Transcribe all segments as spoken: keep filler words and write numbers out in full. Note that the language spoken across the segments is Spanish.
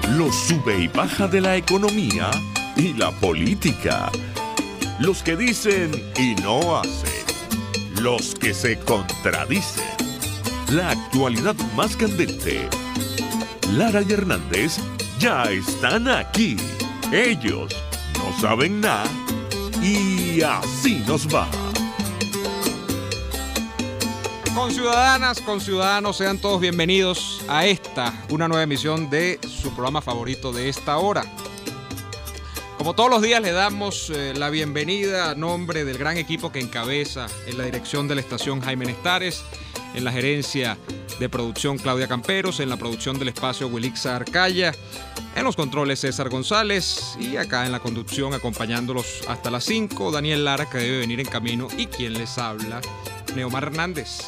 Los sube y baja de la economía y la política. Los que dicen y no hacen. Los que se contradicen. La actualidad más candente. Lara y Hernández ya están aquí. Ellos no saben nada y así nos va. Conciudadanas, conciudadanos, sean todos bienvenidos a esta, una nueva emisión de su programa favorito de esta hora. Como todos los días le damos eh, la bienvenida a nombre del gran equipo que encabeza en la dirección de la estación Jaime Nestares, en la gerencia de producción Claudia Camperos, en la producción del espacio Wilixa Arcaya, en los controles César González y acá en la conducción acompañándolos hasta las cinco, Daniel Lara, que debe venir en camino, y quien les habla, Neomar Hernández.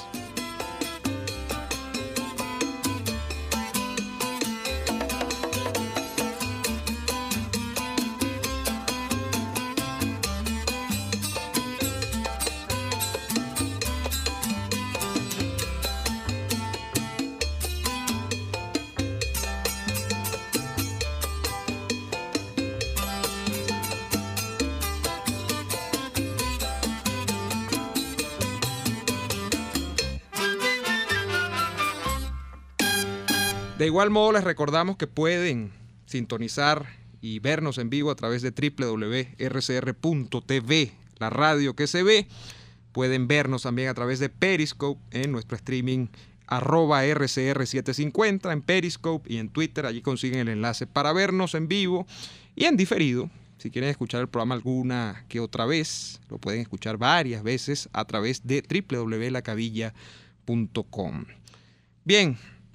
De igual modo, les recordamos que pueden sintonizar y vernos en vivo a través de doble u doble u doble u punto erre ce erre punto te ve, la radio que se ve. Pueden vernos también a través de Periscope en nuestro streaming arroba erre ce erre setecientos cincuenta en Periscope y en Twitter. Allí consiguen el enlace para vernos en vivo y en diferido. Si quieren escuchar el programa alguna que otra vez, lo pueden escuchar varias veces a través de doble u doble u doble u punto la cabilla punto com. Bien.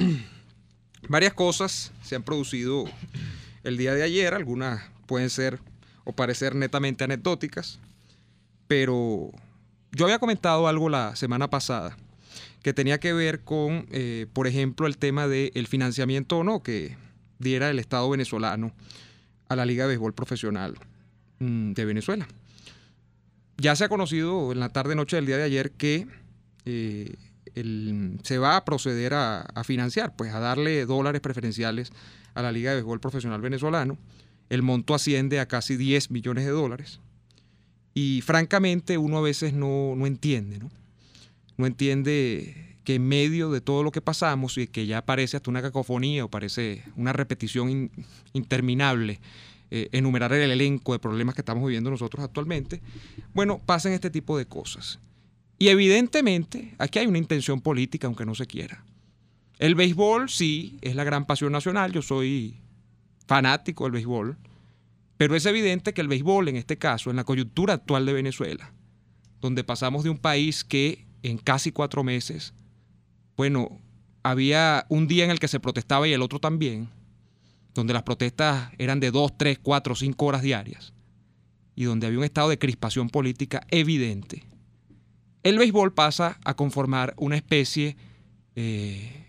Varias cosas se han producido el día de ayer, algunas pueden ser o parecer netamente anecdóticas, pero yo había comentado algo la semana pasada que tenía que ver con, eh, por ejemplo, el tema del financiamiento o no que diera el Estado venezolano a la Liga de Béisbol Profesional mmm, de Venezuela. Ya se ha conocido en la tarde-noche del día de ayer que eh, El, se va a proceder a, a financiar, pues a darle dólares preferenciales a la Liga de Béisbol Profesional Venezolano. El monto asciende a casi diez millones de dólares. Y francamente uno a veces no, no entiende, ¿no? No entiende que en medio de todo lo que pasamos y que ya parece hasta una cacofonía o parece una repetición in, interminable, eh, enumerar el elenco de problemas que estamos viviendo nosotros actualmente, bueno, pasen este tipo de cosas. Y evidentemente aquí hay una intención política, aunque no se quiera. El béisbol sí es la gran pasión nacional, yo soy fanático del béisbol, pero es evidente que el béisbol en este caso, en la coyuntura actual de Venezuela, donde pasamos de un país que en casi cuatro meses, bueno, había un día en el que se protestaba y el otro también, donde las protestas eran de dos, tres, cuatro, cinco horas diarias, y donde había un estado de crispación política evidente. El béisbol pasa a conformar una especie, eh,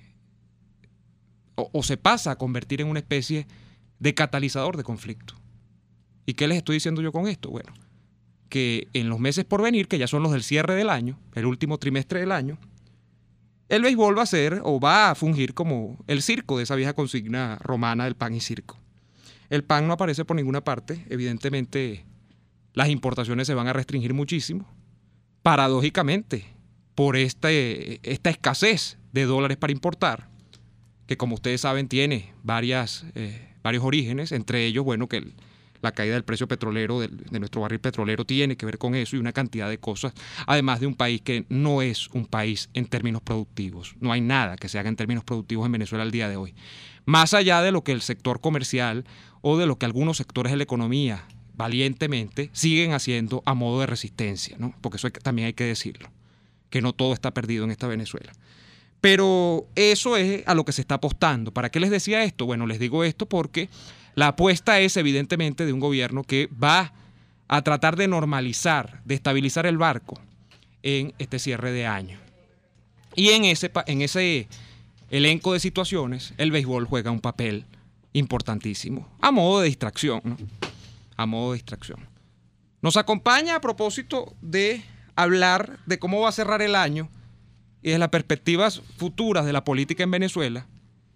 o, o se pasa a convertir en una especie de catalizador de conflicto. ¿Y qué les estoy diciendo yo con esto? Bueno, que en los meses por venir, que ya son los del cierre del año, el último trimestre del año, el béisbol va a ser o va a fungir como el circo de esa vieja consigna romana del pan y circo. El pan no aparece por ninguna parte, evidentemente las importaciones se van a restringir muchísimo. Paradójicamente, por este, esta escasez de dólares para importar, que como ustedes saben tiene varias, eh, varios orígenes, entre ellos, bueno, que el, la caída del precio petrolero, del, de nuestro barril petrolero tiene que ver con eso y una cantidad de cosas, además de un país que no es un país en términos productivos. No hay nada que se haga en términos productivos en Venezuela al día de hoy. Más allá de lo que el sector comercial o de lo que algunos sectores de la economía valientemente siguen haciendo a modo de resistencia, ¿no? Porque eso hay, también hay que decirlo, que no todo está perdido en esta Venezuela. Pero eso es a lo que se está apostando. ¿Para qué les decía esto? Bueno, les digo esto porque la apuesta es evidentemente de un gobierno que va a tratar de normalizar, de estabilizar el barco en este cierre de año. Y en ese, en ese elenco de situaciones, el béisbol juega un papel importantísimo, a modo de distracción, ¿no? A modo de distracción. Nos acompaña a propósito de hablar de cómo va a cerrar el año y de las perspectivas futuras de la política en Venezuela,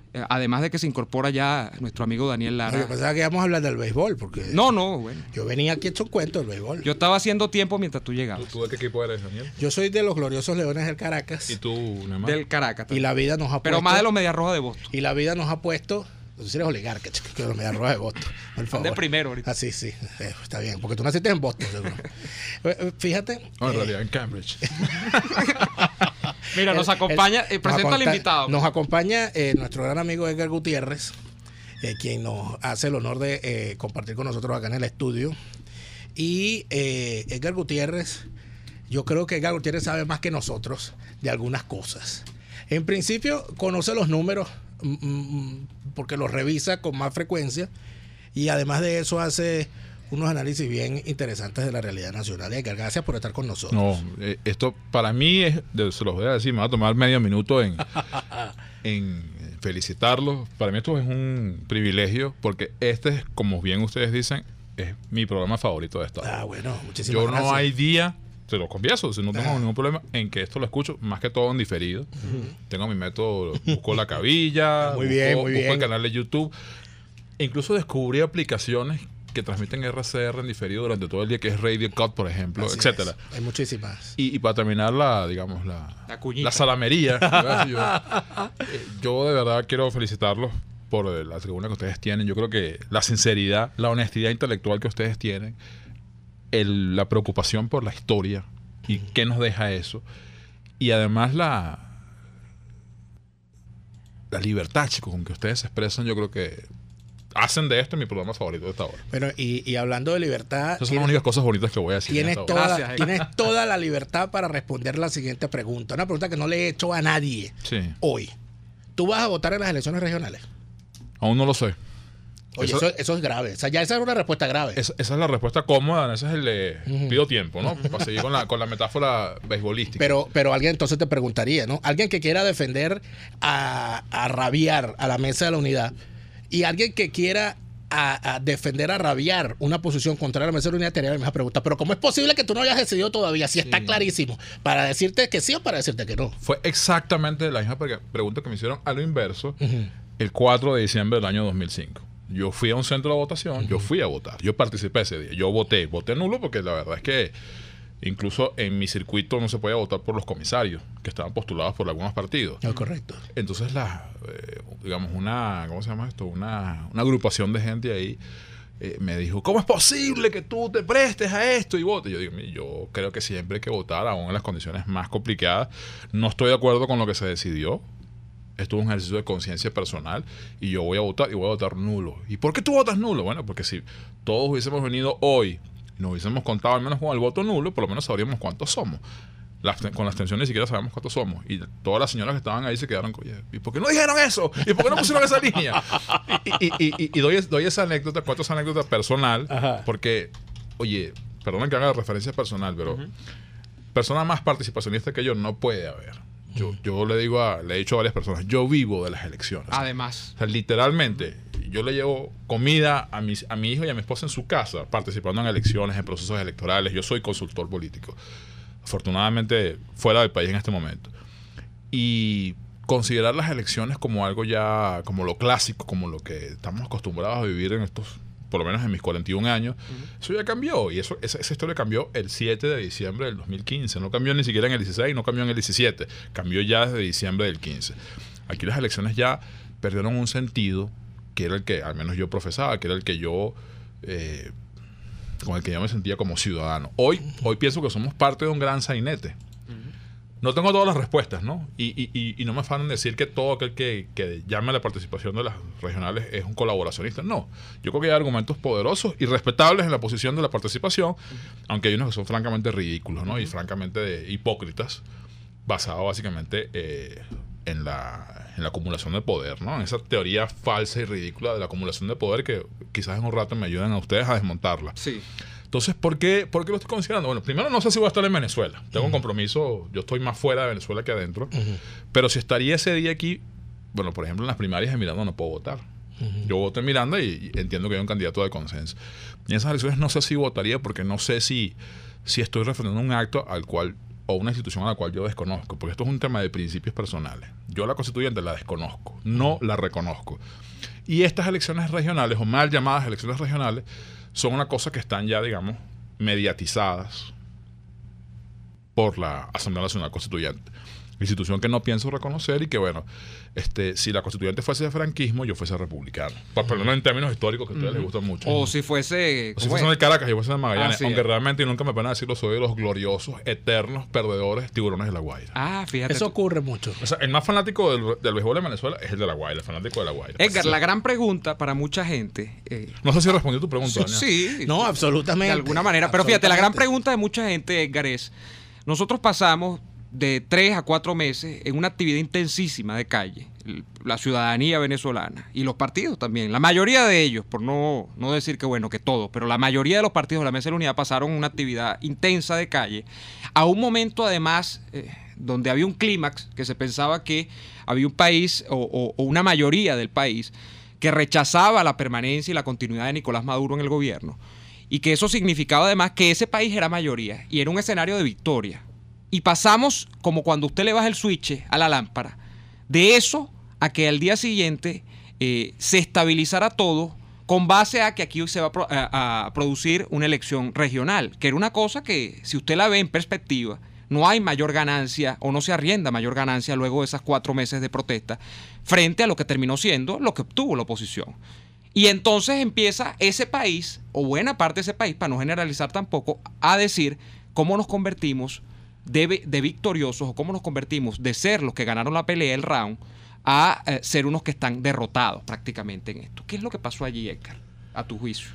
Eh, además de que se incorpora ya nuestro amigo Daniel Lara. Yo pensaba que íbamos a hablar del béisbol, porque No, no, bueno. yo venía aquí hecho un cuento del béisbol. Yo estaba haciendo tiempo mientras tú llegabas. ¿Tú, tú de qué equipo eres, Daniel? Yo soy de los gloriosos Leones del Caracas. ¿Y tú, Neymar? Del Caracas. Y la vida nos ha Pero puesto... más de los Medias Rojas de Boston. Y la vida nos ha puesto... Tú eres oligarca, chico, que los Medias Rojas de Boston. Por favor. De primero ahorita. Ah, sí, sí. Eh, está bien. Porque tú naciste en Boston, seguro. Eh, Fíjate. No, en eh, realidad en Cambridge. Mira, nos acompaña, eh, nos presenta al aconta- invitado. Nos acompaña eh, nuestro gran amigo Edgar Gutiérrez, eh, quien nos hace el honor de eh, compartir con nosotros acá en el estudio. Y eh, Edgar Gutiérrez, yo creo que Edgar Gutiérrez sabe más que nosotros de algunas cosas. En principio, conoce los números mm, mm, porque los revisa con más frecuencia y además de eso hace unos análisis bien interesantes de la realidad nacional. Edgar, gracias por estar con nosotros. No, eh, esto para mí es, de- se los voy a decir, me va a tomar medio minuto en, en felicitarlos. Para mí esto es un privilegio porque este es, como bien ustedes dicen, es mi programa favorito de esta hora. Ah, bueno, muchísimas Yo gracias. no hay día, te lo confieso, si no tengo Ah. ningún problema, en que esto lo escucho más que todo en diferido. Tengo mi método, busco la cabilla, Muy busco, bien, muy busco bien. el canal de YouTube. E incluso descubrí aplicaciones que transmiten R C R en diferido durante todo el día, que es Radio Cut, por ejemplo, Así etcétera. es. Hay muchísimas. Y, y para terminar la, digamos, la, La cuñita. la salamería, ¿verdad? yo, eh, yo de verdad quiero felicitarlos por eh, la tribuna que ustedes tienen. Yo creo que la sinceridad, la honestidad intelectual que ustedes tienen, el, la preocupación por la historia y qué nos deja eso. Y además la, la libertad, chicos, con que ustedes se expresan, yo creo que hacen de esto mi programa favorito de esta hora. Bueno, y, y hablando de libertad, Esas son las tienes, únicas cosas bonitas que voy a decir. en tienes esta hora. toda, Gracias, la, Edgar. tienes toda la libertad para responder la siguiente pregunta. Una pregunta que no le he hecho a nadie Sí. hoy. ¿Tú vas a votar en las elecciones regionales? Aún no lo sé. Oye, Eso- eso, eso es grave. O sea, ya esa es una respuesta grave. Esa, esa es la respuesta cómoda, ese es el de pido tiempo, ¿no? Para seguir con la, con la metáfora beisbolística. Pero, pero alguien entonces te preguntaría, ¿no? Alguien que quiera defender a, a rabiar a la mesa de la unidad y alguien que quiera a, a defender a rabiar una posición contraria a la mesa de la unidad te haría la misma pregunta. Pero ¿cómo es posible que tú no hayas decidido todavía? Si está clarísimo. ¿Para decirte que sí o para decirte que no? Fue exactamente la misma pre- pregunta que me hicieron a lo inverso el cuatro de diciembre del año dos mil cinco. Yo fui a un centro de votación, yo fui a votar, yo participé ese día, yo voté, voté nulo porque la verdad es que incluso en mi circuito no se podía votar por los comisarios que estaban postulados por algunos partidos. No, correcto. Entonces, la, eh, digamos, una, ¿cómo se llama esto? Una, una agrupación de gente ahí eh, me dijo, ¿cómo es posible que tú te prestes a esto y votes? Yo digo, "Mire, yo creo que siempre hay que votar, aún en las condiciones más complicadas. No estoy de acuerdo con lo que se decidió. Esto es un ejercicio de conciencia personal y yo voy a votar y voy a votar nulo. ¿Y por qué tú votas nulo? Bueno, porque si todos hubiésemos venido hoy y nos hubiésemos contado al menos con el voto nulo, por lo menos sabríamos cuántos somos. Las, con la abstención ni siquiera sabemos cuántos somos. Y todas las señoras que estaban ahí se quedaron con, ¿y por qué no dijeron eso? ¿Y por qué no pusieron esa línea? Y, y, y, y, y doy, doy esa anécdota, cuento esa anécdota personal, Ajá. porque, oye, perdonen que haga referencia personal, pero uh-huh. persona más participacionista que yo no puede haber. Yo, yo le digo a, le he dicho a varias personas, yo vivo de las elecciones. Además. O sea, literalmente, yo le llevo comida a, mis, a mi hijo y a mi esposa en su casa, participando en elecciones, en procesos electorales. Yo soy consultor político. Afortunadamente, fuera del país en este momento. Y considerar las elecciones como algo ya, como lo clásico, como lo que estamos acostumbrados a vivir en estos, por lo menos en mis cuarenta y un años, uh-huh. eso ya cambió. Y eso, esa, esa historia cambió el siete de diciembre del dos mil quince. No cambió ni siquiera en el dieciséis, no cambió en el diecisiete. Cambió ya desde diciembre del quince. Aquí las elecciones ya perdieron un sentido que era el que, al menos yo profesaba, que era el que yo... Eh, con el que yo me sentía como ciudadano. Hoy, hoy pienso que somos parte de un gran sainete. No tengo todas las respuestas, ¿no? Y, y, y, y no me afanan decir que todo aquel que, que llame a la participación de las regionales es un colaboracionista. No. Yo creo que hay argumentos poderosos y respetables en la posición de la participación, uh-huh. aunque hay unos que son francamente ridículos, ¿no? Uh-huh. Y francamente de, hipócritas, basados básicamente eh, en, la, en la acumulación de poder, ¿no? En esa teoría falsa y ridícula de la acumulación de poder que quizás en un rato me ayuden a ustedes a desmontarla. Sí. Entonces, ¿por qué, ¿por qué lo estoy considerando? Bueno, primero no sé si voy a estar en Venezuela. Tengo uh-huh. un compromiso, yo estoy más fuera de Venezuela que adentro. Uh-huh. Pero si estaría ese día aquí, bueno, por ejemplo, en las primarias de Miranda no puedo votar. Uh-huh. Yo voto en Miranda y, y entiendo que hay un candidato de consenso. Y en esas elecciones no sé si votaría porque no sé si, si estoy refrendando un acto al cual o una institución a la cual yo desconozco, porque esto es un tema de principios personales. Yo la constituyente la desconozco, no la reconozco. Y estas elecciones regionales, o mal llamadas elecciones regionales, son una cosa que están ya, digamos, mediatizadas por la Asamblea Nacional Constituyente. Institución que no pienso reconocer y que, bueno, este, si la constituyente fuese de franquismo, yo fuese republicano. Por lo menos en términos históricos que a ustedes les gustan mucho. O si fuese... O si fuese de Caracas, yo fuese de Magallanes. Ah, sí. Aunque realmente, y nunca me pena decirlo, soy de los gloriosos, eternos, perdedores, tiburones de La Guaira. Ah, fíjate. Eso tú. ocurre mucho. O sea, el más fanático del, del béisbol en Venezuela es el de La Guaira, el fanático de La Guaira. Edgar, Sí. la gran pregunta para mucha gente... eh, No sé si respondió tu pregunta, Daniel. sí, No, absolutamente. de alguna manera. Pero fíjate, la gran Absolutamente. pregunta de mucha gente, Edgar, es... Nosotros pasamos de tres a cuatro meses en una actividad intensísima de calle, la ciudadanía venezolana y los partidos también, la mayoría de ellos, por no, no decir que bueno, que todos, pero la mayoría de los partidos de la Mesa de la Unidad pasaron una actividad intensa de calle, a un momento además eh, donde había un clímax, que se pensaba que había un país o, o, o una mayoría del país que rechazaba la permanencia y la continuidad de Nicolás Maduro en el gobierno, y que eso significaba además que ese país era mayoría y era un escenario de victoria. Y pasamos, como cuando usted le baja el switch a la lámpara, de eso a que al día siguiente eh, se estabilizara todo con base a que aquí se va a, pro- a, a producir una elección regional, que era una cosa que, si usted la ve en perspectiva, no hay mayor ganancia o no se arrienda mayor ganancia luego de esas cuatro meses de protesta frente a lo que terminó siendo lo que obtuvo la oposición. Y entonces empieza ese país, o buena parte de ese país, para no generalizar tampoco, a decir cómo nos convertimos de, de victoriosos o cómo nos convertimos de ser los que ganaron la pelea, el round, a eh, ser unos que están derrotados prácticamente en esto. ¿Qué es lo que pasó allí, Edgar, a tu juicio?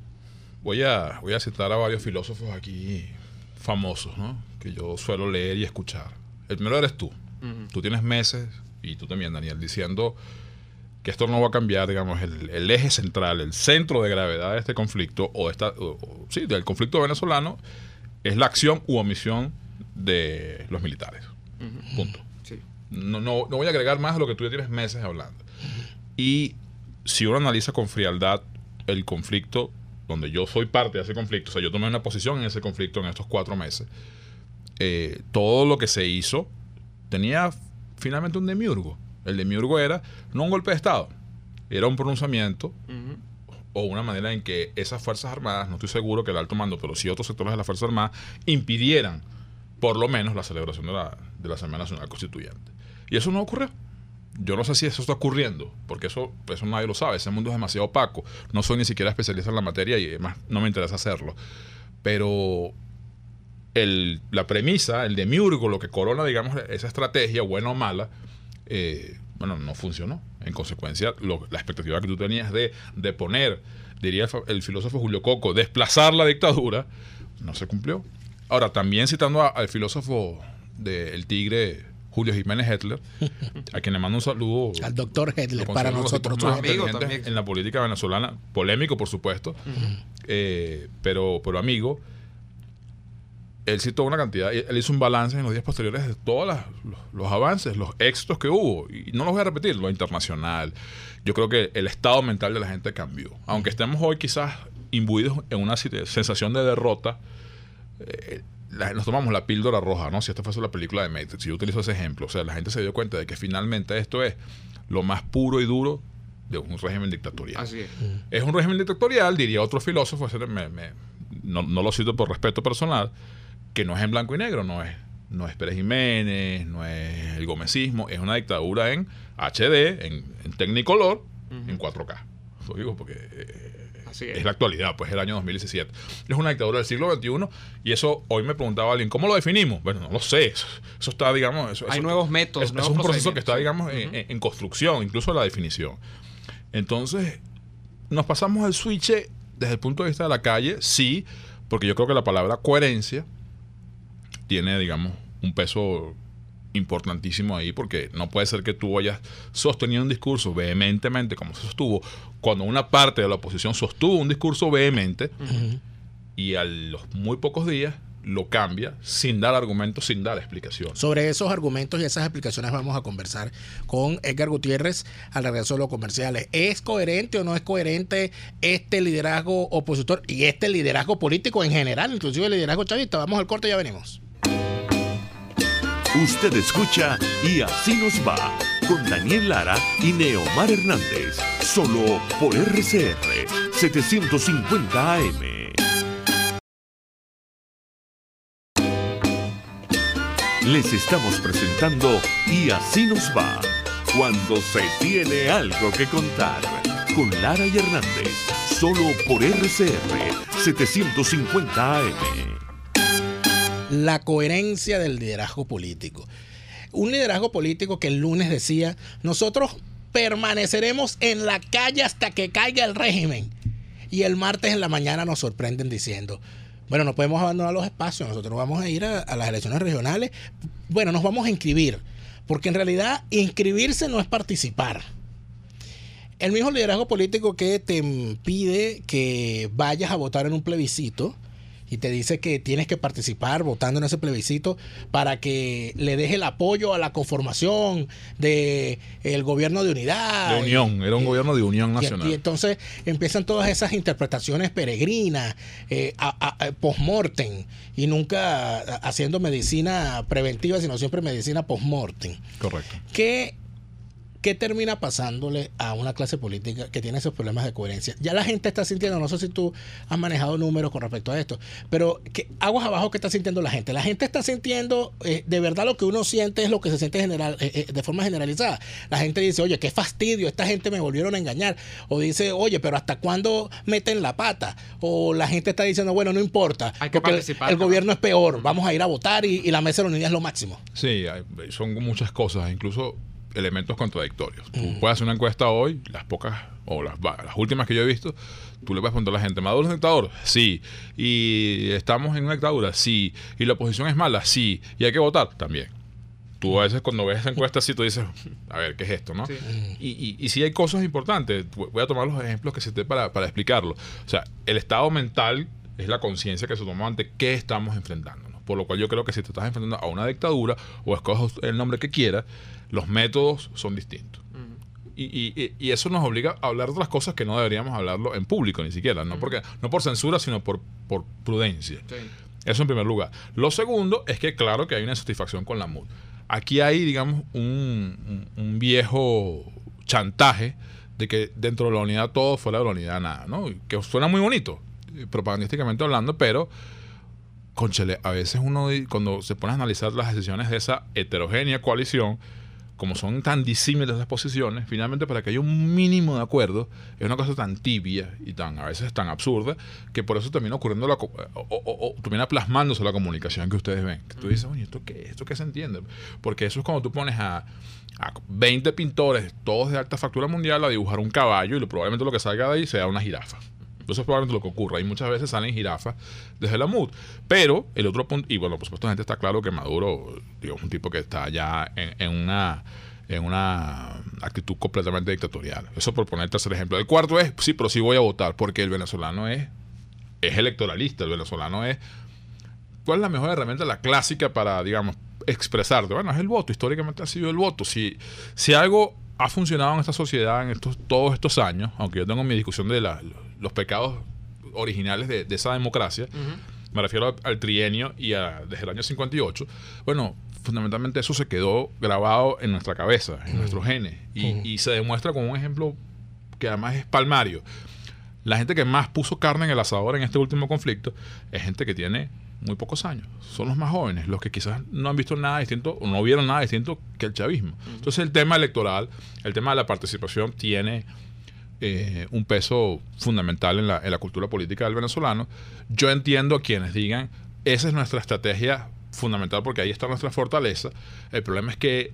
Voy a, voy a citar a varios filósofos aquí famosos, ¿no? Que yo suelo leer y escuchar. El primero eres tú. Uh-huh. Tú tienes meses, y tú también, Daniel, diciendo que esto no va a cambiar, digamos, el, el eje central, el centro de gravedad de este conflicto, o, esta, o, o sí, del conflicto venezolano, es la acción u omisión de los militares. Uh-huh. Punto. Sí. No, no, no voy a agregar más a lo que tú ya tienes meses hablando. Uh-huh. Y si uno analiza con frialdad el conflicto, donde yo soy parte de ese conflicto, o sea, yo tomé una posición en ese conflicto en estos cuatro meses, eh, todo lo que se hizo tenía finalmente un demiurgo. El demiurgo era no un golpe de Estado, era un pronunciamiento uh-huh. o una manera en que esas Fuerzas Armadas, no estoy seguro que el alto mando, pero sí otros sectores de las Fuerzas Armadas, impidieran por lo menos la celebración de la, de la Asamblea Nacional Constituyente. Y eso no ocurrió. Yo no sé si eso está ocurriendo, porque eso, eso nadie lo sabe. Ese mundo es demasiado opaco. No soy ni siquiera especialista en la materia y además no me interesa hacerlo. Pero el, la premisa, el demiurgo, lo que corona, digamos, esa estrategia, buena o mala, eh, bueno, no funcionó. En consecuencia, lo, la expectativa que tú tenías de, de poner, diría el, el filósofo Julio Coco, desplazar la dictadura, no se cumplió. Ahora, también citando a, al filósofo del Tigre, Julio Jiménez Hetler, a quien le mando un saludo. Al doctor Hetler, para nosotros. Más inteligentes en la política venezolana, polémico, por supuesto, uh-huh. eh, pero, pero amigo. Él citó una cantidad, él hizo un balance en los días posteriores de todos las, los, los avances, los éxitos que hubo. Y no los voy a repetir, lo internacional. Yo creo que el estado mental de la gente cambió. Aunque estemos hoy quizás imbuidos en una sensación de derrota, eh, la, nos tomamos la píldora roja, ¿no? Si esta fuese la película de Matrix, yo utilizo ese ejemplo. O sea, la gente se dio cuenta de que finalmente esto es lo más puro y duro de un régimen dictatorial. Así es. Mm. Es un régimen dictatorial, diría otro filósofo, me, me, no, no lo cito por respeto personal, que no es en blanco y negro, no es, no es Pérez Jiménez, no es el gomecismo, es una dictadura en H D, en, en Technicolor, uh-huh. en cuatro K. Lo digo porque eh, Así es. es la actualidad, pues el año dos mil diecisiete. Es una dictadura del siglo veintiuno y eso hoy me preguntaba alguien, ¿cómo lo definimos? Bueno, no lo sé, eso, eso está, digamos... Eso, Hay eso, nuevos métodos, Es, nuevos es un proceso que está, digamos, uh-huh. en, en construcción, incluso la definición. Entonces, nos pasamos al switch desde el punto de vista de la calle, sí, porque yo creo que la palabra coherencia tiene, digamos, un peso importantísimo ahí, porque no puede ser que tú hayas sostenido un discurso vehementemente como se sostuvo, cuando una parte de la oposición sostuvo un discurso vehemente uh-huh. y a los muy pocos días lo cambia sin dar argumentos, sin dar explicaciones. Sobre esos argumentos y esas explicaciones vamos a conversar con Edgar Gutiérrez al regreso de los comerciales. ¿Es coherente o no es coherente este liderazgo opositor y este liderazgo político en general, inclusive el liderazgo chavista? Vamos al corte y ya venimos. Usted escucha Y Así Nos Va con Daniel Lara y Neomar Hernández, solo por R C R setecientos cincuenta A M. Les estamos presentando Y Así Nos Va, cuando se tiene algo que contar, con Lara y Hernández, solo por R C R setecientos cincuenta A M. La coherencia del liderazgo político. Un liderazgo político que el lunes decía, nosotros permaneceremos en la calle hasta que caiga el régimen. Y el martes en la mañana nos sorprenden diciendo, bueno, no podemos abandonar los espacios, nosotros vamos a ir a, a las elecciones regionales, bueno, nos vamos a inscribir, porque en realidad inscribirse no es participar. El mismo liderazgo político que te pide que vayas a votar en un plebiscito y te dice que tienes que participar votando en ese plebiscito para que le deje el apoyo a la conformación del gobierno de unidad. De unión, y, era un y, gobierno de unión nacional. Y, y entonces empiezan todas esas interpretaciones peregrinas, eh, a, a, post-mortem, y nunca haciendo medicina preventiva, sino siempre medicina post-mortem. Correcto. Que ¿Qué termina pasándole a una clase política que tiene esos problemas de coherencia? Ya la gente está sintiendo, no sé si tú has manejado números con respecto a esto, pero ¿qué, aguas abajo, ¿qué está sintiendo la gente? La gente está sintiendo, eh, de verdad lo que uno siente es lo que se siente general, eh, eh, de forma generalizada. La gente dice, oye, qué fastidio, esta gente me volvieron a engañar. O dice, oye, pero ¿hasta cuándo meten la pata? O la gente está diciendo, bueno, no importa, hay que porque participar, el, el gobierno es peor, vamos a ir a votar y, y la mesa de la unidad es lo máximo. Sí, hay, son muchas cosas, incluso elementos contradictorios. Tú mm. puedes hacer una encuesta hoy, las pocas, o las, las últimas que yo he visto, tú le puedes preguntar a la gente, ¿Maduro es dictador? Sí. ¿Y estamos en una dictadura? Sí. ¿Y la oposición es mala? Sí. ¿Y hay que votar? También. Tú a veces cuando ves esa encuesta así, tú dices, a ver, ¿qué es esto? ¿No? Sí. Y, y, y sí hay cosas importantes. Voy a tomar los ejemplos que cité para, para explicarlo. O sea, el estado mental es la conciencia que se toma ante qué estamos enfrentando. Por lo cual yo creo que si te estás enfrentando a una dictadura o escoges el nombre que quieras, los métodos son distintos. Uh-huh. y, y, y eso nos obliga a hablar de otras cosas que no deberíamos hablarlo en público ni siquiera, no, uh-huh. porque, no por censura, sino por, por prudencia. Sí. Eso en primer lugar. Lo segundo es que claro que hay una insatisfacción con la M U D. Aquí hay, digamos, un, un, un viejo chantaje de que dentro de la unidad todo fuera de la unidad nada, ¿no? Que suena muy bonito, propagandísticamente hablando, pero cónchale, a veces uno cuando se pone a analizar las decisiones de esa heterogénea coalición, como son tan disímiles las posiciones, finalmente para que haya un mínimo de acuerdo, es una cosa tan tibia y tan a veces tan absurda, que por eso termina ocurriendo la, o, o, o termina plasmándose la comunicación que ustedes ven. Que tú dices, oye, ¿esto qué es? ¿Esto qué se entiende? Porque eso es cuando tú pones a, a veinte pintores, todos de alta factura mundial, a dibujar un caballo y lo, probablemente lo que salga de ahí sea una jirafa. Eso es probablemente lo que ocurra. Y muchas veces salen jirafas desde la M U D. Pero el otro punto, y bueno, por supuesto, la gente está claro que Maduro, digo, es un tipo que está ya en, en una en una actitud completamente dictatorial. Eso por poner el tercer ejemplo. El cuarto es, sí, pero sí voy a votar, porque el venezolano es, es electoralista. El venezolano es, ¿cuál es la mejor herramienta? La clásica para, digamos, expresarte. Bueno, es el voto. Históricamente ha sido el voto. Si, si algo ha funcionado en esta sociedad en estos, todos estos años, aunque yo tengo mi discusión de la, los pecados originales de, de esa democracia, uh-huh. me refiero al, al trienio y a, desde el año cincuenta y ocho, bueno, fundamentalmente eso se quedó grabado en nuestra cabeza, en uh-huh. nuestros genes, y, uh-huh. y se demuestra con un ejemplo que además es palmario. La gente que más puso carne en el asador en este último conflicto es gente que tiene muy pocos años, son los más jóvenes, los que quizás no han visto nada distinto o no vieron nada distinto que el chavismo. Uh-huh. Entonces el tema electoral, el tema de la participación tiene eh, un peso fundamental en la, en la cultura política del venezolano. Yo entiendo a quienes digan, esa es nuestra estrategia fundamental porque ahí está nuestra fortaleza. El problema es que,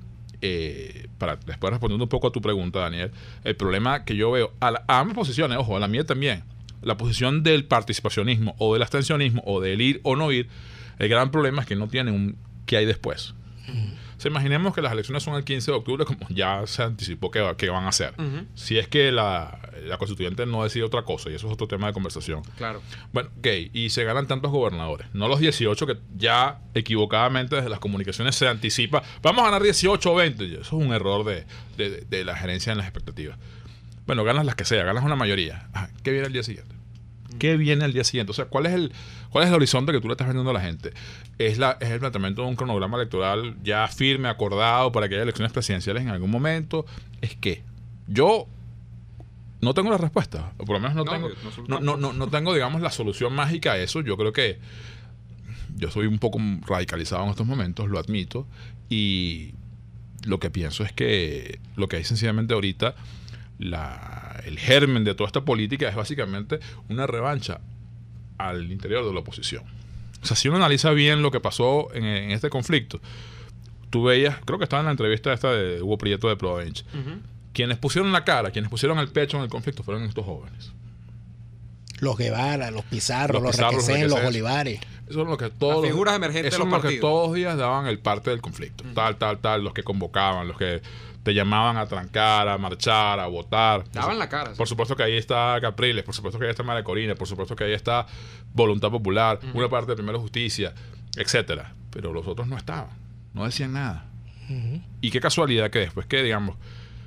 eh, para después respondiendo un poco a tu pregunta, Daniel, el problema que yo veo a, la, a ambas posiciones, ojo, a la mía también, la posición del participacionismo o del abstencionismo o del ir o no ir, el gran problema es que no tienen un qué hay después. Uh-huh. O sea, imaginemos que las elecciones son el quince de octubre, como ya se anticipó que, que van a ser. Uh-huh. Si es que la, la constituyente no decide otra cosa, y eso es otro tema de conversación. Claro. Bueno, ok, y se ganan tantos gobernadores, no los dieciocho que ya equivocadamente desde las comunicaciones se anticipa, vamos a ganar dieciocho o veinte. Eso es un error de, de, de la gerencia en las expectativas. Bueno, ganas las que sea, ganas una mayoría. Ajá, ¿qué viene el día siguiente? ¿Qué viene al día siguiente? O sea, ¿cuál es el, cuál es el horizonte que tú le estás vendiendo a la gente? ¿Es, la, ¿Es el planteamiento de un cronograma electoral ya firme, acordado para que haya elecciones presidenciales en algún momento? ¿Es qué? Yo no tengo la respuesta. O por lo menos no, no tengo, no, no, no, no tengo, digamos, la solución mágica a eso. Yo creo que yo soy un poco radicalizado en estos momentos, lo admito. Y lo que pienso es que lo que hay sencillamente ahorita, la, el germen de toda esta política es básicamente una revancha al interior de la oposición. O sea, si uno analiza bien lo que pasó en, en este conflicto, tú veías, creo que estaba en la entrevista esta de Hugo Prieto de Provench, uh-huh. quienes pusieron la cara, quienes pusieron el pecho en el conflicto fueron estos jóvenes. Los Guevara, los Pizarro, los, Pizarro, los Requesén, los Olivares. Eso es lo que todos las figuras emergentes eso de los es lo partidos. Que todos los días daban el parte del conflicto. Uh-huh. Tal, tal, tal, los que convocaban, los que te llamaban a trancar, a marchar, a votar. Daban la cara. Por sí. supuesto que ahí está Capriles, por supuesto que ahí está María Corina, por supuesto que ahí está Voluntad Popular, uh-huh. una parte de Primero Justicia, etcétera. Pero los otros no estaban, no decían nada. Uh-huh. Y qué casualidad que después que, digamos,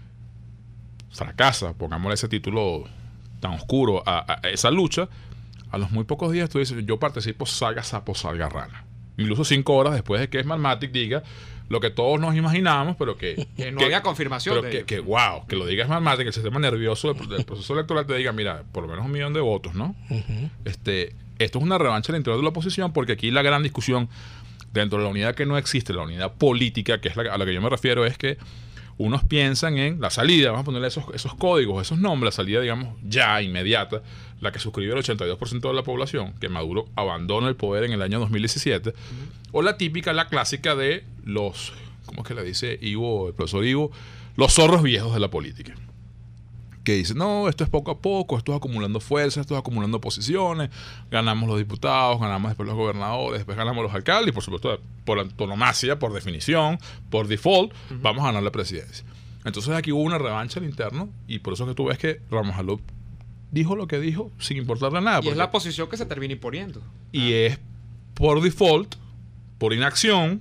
fracasa, pongámosle ese título tan oscuro a, a esa lucha, a los muy pocos días tú dices, yo participo, salga sapo, salga rana. Incluso cinco horas después de que Smartmatic diga lo que todos nos imaginábamos, pero que, que no que, había confirmación. Pero de que, ello. que, wow, que lo diga Smartmatic, el sistema nervioso del, del proceso electoral te diga, mira, por lo menos un millón de votos, ¿no? Uh-huh. Este, esto es una revancha al interior de la oposición, porque aquí la gran discusión dentro de la unidad que no existe, la unidad política, que es la, a la que yo me refiero, es que unos piensan en la salida, vamos a ponerle esos, esos códigos, esos nombres, la salida, digamos, ya, inmediata, la que suscribió el ochenta y dos por ciento de la población, que Maduro abandona el poder en el año dos mil diecisiete, uh-huh. o la típica, la clásica de los, ¿cómo es que le dice Ivo, el profesor Ivo? Los zorros viejos de la política. Que dicen, no, esto es poco a poco, esto es acumulando fuerzas, esto es acumulando posiciones, ganamos los diputados, ganamos después los gobernadores, después ganamos los alcaldes, y por supuesto, por antonomasia, por definición, por default, uh-huh. vamos a ganar la presidencia. Entonces aquí hubo una revancha al interno, y por eso que tú ves que Ramos Jalú dijo lo que dijo sin importarle nada. Y es la posición que se termina imponiendo. Y ah. es por default, por inacción,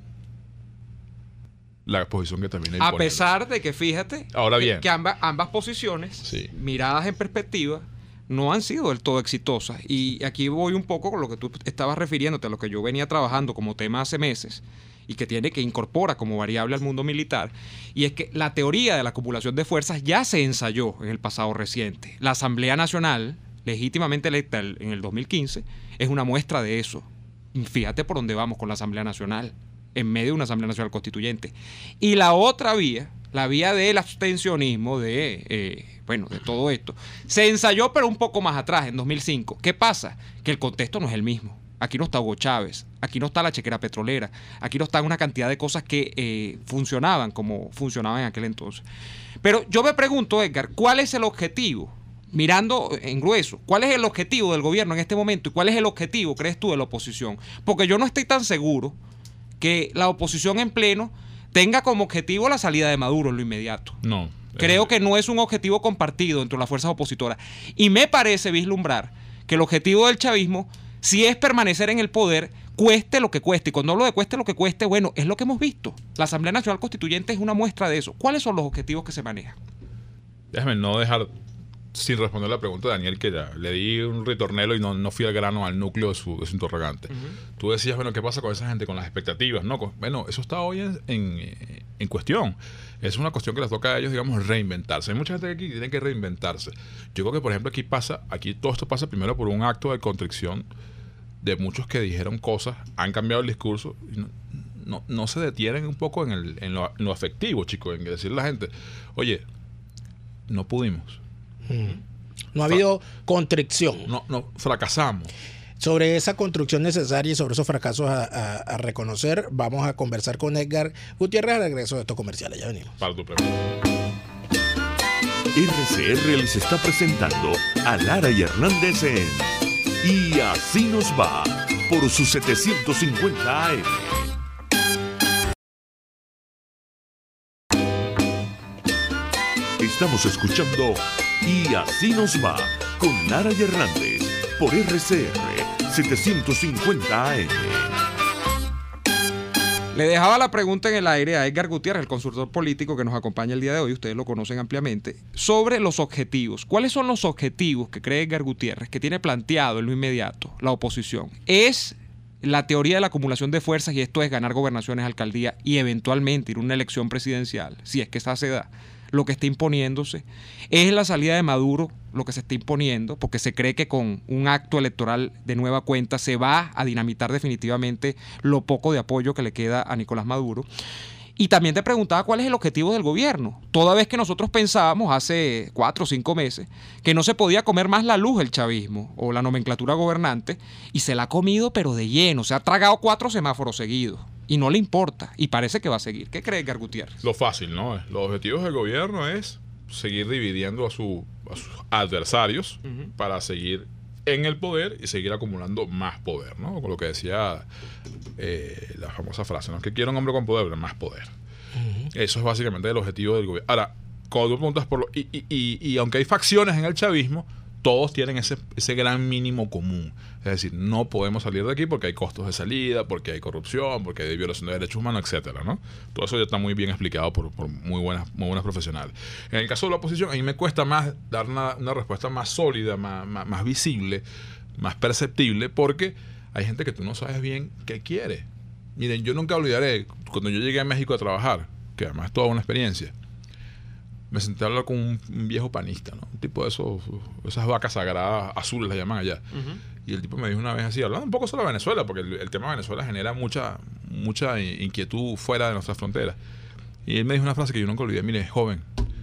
la posición que termina imponiendo. A pesar de que, fíjate, Ahora bien, que, que ambas, ambas posiciones, sí. miradas en perspectiva, no han sido del todo exitosas. Y aquí voy un poco con lo que tú estabas refiriéndote, a lo que yo venía trabajando como tema hace meses, y que tiene que incorpora como variable al mundo militar, y es que la teoría de la acumulación de fuerzas ya se ensayó en el pasado reciente. La Asamblea Nacional, legítimamente electa en el dos mil quince, es una muestra de eso. Fíjate por dónde vamos con la Asamblea Nacional, en medio de una Asamblea Nacional Constituyente. Y la otra vía, la vía del abstencionismo, de, eh, bueno, de todo esto, se ensayó pero un poco más atrás, en dos mil cinco. ¿Qué pasa? Que el contexto no es el mismo. Aquí no está Hugo Chávez, aquí no está la chequera petrolera, aquí no está una cantidad de cosas que eh, funcionaban como funcionaban en aquel entonces. Pero yo me pregunto, Edgar, ¿cuál es el objetivo? Mirando en grueso, ¿cuál es el objetivo del gobierno en este momento y cuál es el objetivo, crees tú, de la oposición? Porque yo no estoy tan seguro que la oposición en pleno tenga como objetivo la salida de Maduro en lo inmediato. No. Creo eh, que no es un objetivo compartido entre las fuerzas opositoras. Y me parece vislumbrar que el objetivo del chavismo, si es permanecer en el poder, cueste lo que cueste. Y cuando hablo de cueste lo que cueste, bueno, es lo que hemos visto. La Asamblea Nacional Constituyente es una muestra de eso. ¿Cuáles son los objetivos que se manejan? Déjame no dejar sin responder la pregunta de Daniel, que ya le di un ritornelo y no, no fui al grano, al núcleo de su, de su interrogante. Uh-huh. Tú decías, bueno, ¿qué pasa con esa gente, con las expectativas? No, con, bueno, eso está hoy en, en, en cuestión. Es una cuestión que les toca a ellos, digamos, reinventarse. Hay mucha gente que aquí tiene que reinventarse. Yo creo que, por ejemplo, aquí pasa, aquí todo esto pasa primero por un acto de contrición de muchos que dijeron cosas, han cambiado el discurso, y no, no, no se detienen un poco en, el, en, lo, en lo afectivo, chicos, en decirle a la gente, oye, no pudimos. No ha habido contrición. No, no, fracasamos. Sobre esa construcción necesaria y sobre esos fracasos a, a, a reconocer, vamos a conversar con Edgar Gutiérrez al regreso de estos comerciales. Ya venimos. Para tu pregunta. R C R les está presentando a Lara y Hernández en Y Así Nos Va por su setecientos cincuenta A M. Estamos escuchando Y Así Nos Va con Lara y Hernández por R C R setecientos cincuenta A M. Le dejaba la pregunta en el aire a Edgar Gutiérrez, el consultor político que nos acompaña el día de hoy, ustedes lo conocen ampliamente, sobre los objetivos. ¿Cuáles son los objetivos que cree Edgar Gutiérrez, que tiene planteado en lo inmediato la oposición? ¿Es la teoría de la acumulación de fuerzas, y esto es ganar gobernaciones, alcaldías y eventualmente ir a una elección presidencial, si es que esa se da, lo que está imponiéndose? ¿Es la salida de Maduro lo que se está imponiendo? Porque se cree que con un acto electoral de nueva cuenta se va a dinamitar definitivamente lo poco de apoyo que le queda a Nicolás Maduro. Y también te preguntaba cuál es el objetivo del gobierno, toda vez que nosotros pensábamos hace cuatro o cinco meses que no se podía comer más la luz el chavismo o la nomenclatura gobernante, y se la ha comido pero de lleno, se ha tragado cuatro semáforos seguidos y no le importa, y parece que va a seguir. ¿Qué cree Edgar Gutiérrez? Lo fácil, ¿no? Los objetivos del gobierno es seguir dividiendo a, su, a sus adversarios uh-huh. para seguir en el poder y seguir acumulando más poder, ¿no? Con lo que decía eh, la famosa frase, ¿no? Que quiere un hombre con poder, pero más poder. Uh-huh. Eso es básicamente el objetivo del gobierno. Ahora, cuando tú preguntas por lo... Y, y, y, y aunque hay facciones en el chavismo, todos tienen ese, ese gran mínimo común. Es decir, no podemos salir de aquí porque hay costos de salida, porque hay corrupción, porque hay violación de derechos humanos, etcétera, ¿no? Todo eso ya está muy bien explicado por, por muy buenas, muy buenas profesionales. En el caso de la oposición, a mí me cuesta más dar una, una respuesta más sólida, más, más, más visible, más perceptible, porque hay gente que tú no sabes bien qué quiere. Miren, yo nunca olvidaré, cuando yo llegué a México a trabajar, que además es toda una experiencia, me senté a hablar con un, un viejo panista, ¿no? Un tipo de esos, esas vacas sagradas azules las llaman allá. Uh-huh. Y el tipo me dijo una vez así, hablando un poco sobre Venezuela, porque el, el tema de Venezuela genera mucha, mucha inquietud fuera de nuestras fronteras. Y él me dijo una frase que yo nunca olvidé. Mire, joven,